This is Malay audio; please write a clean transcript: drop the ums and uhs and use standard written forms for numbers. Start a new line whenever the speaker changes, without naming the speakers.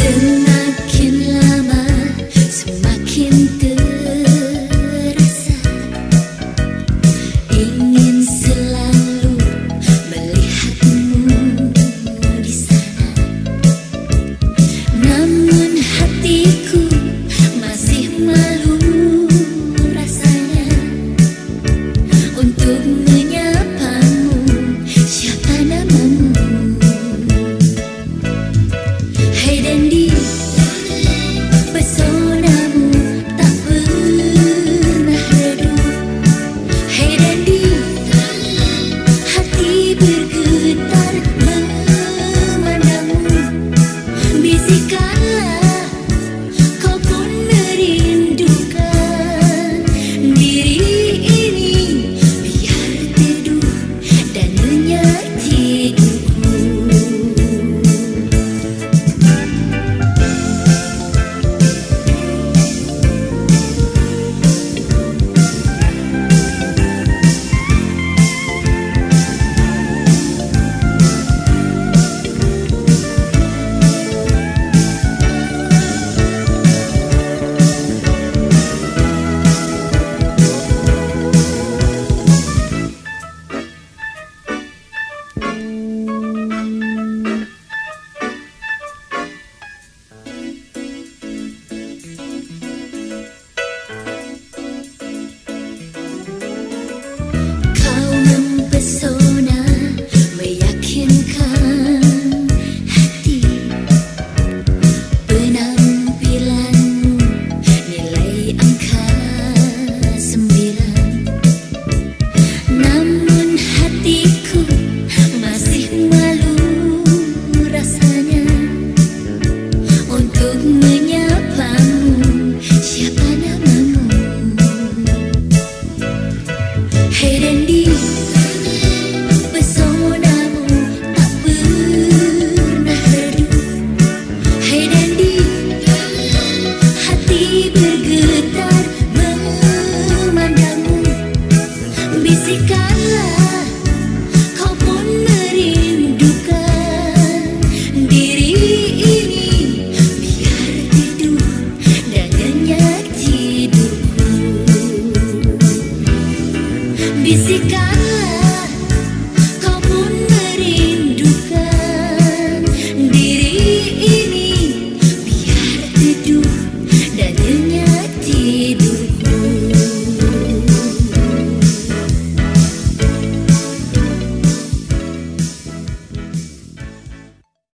Semakin lama semakin terasa ingin selalu melihatmu di sana. Namun hatiku masih malu rasanya untuk menyapamu. Siapa namamu? Hey Dandy, pesonamu tak pernah redup. Hey Dandy, hati bergetar memandangmu. Bisikanlah kau pun merindukan diri ini, biar teduh dan nyenyak tidurku. Pesona meyakinkan hati, penampilanmu nilai angka 9. Namun hatiku masih malu rasanya untuk menyapamu. Siapa namamu? Hey Dandy, pesonamu tak pernah redup. Hey Dandy, hati bergetar memandangmu. Bisikanlah kau pun merindukan diri ini, biar teduh dan nyenyak tidurku. Bisikanlah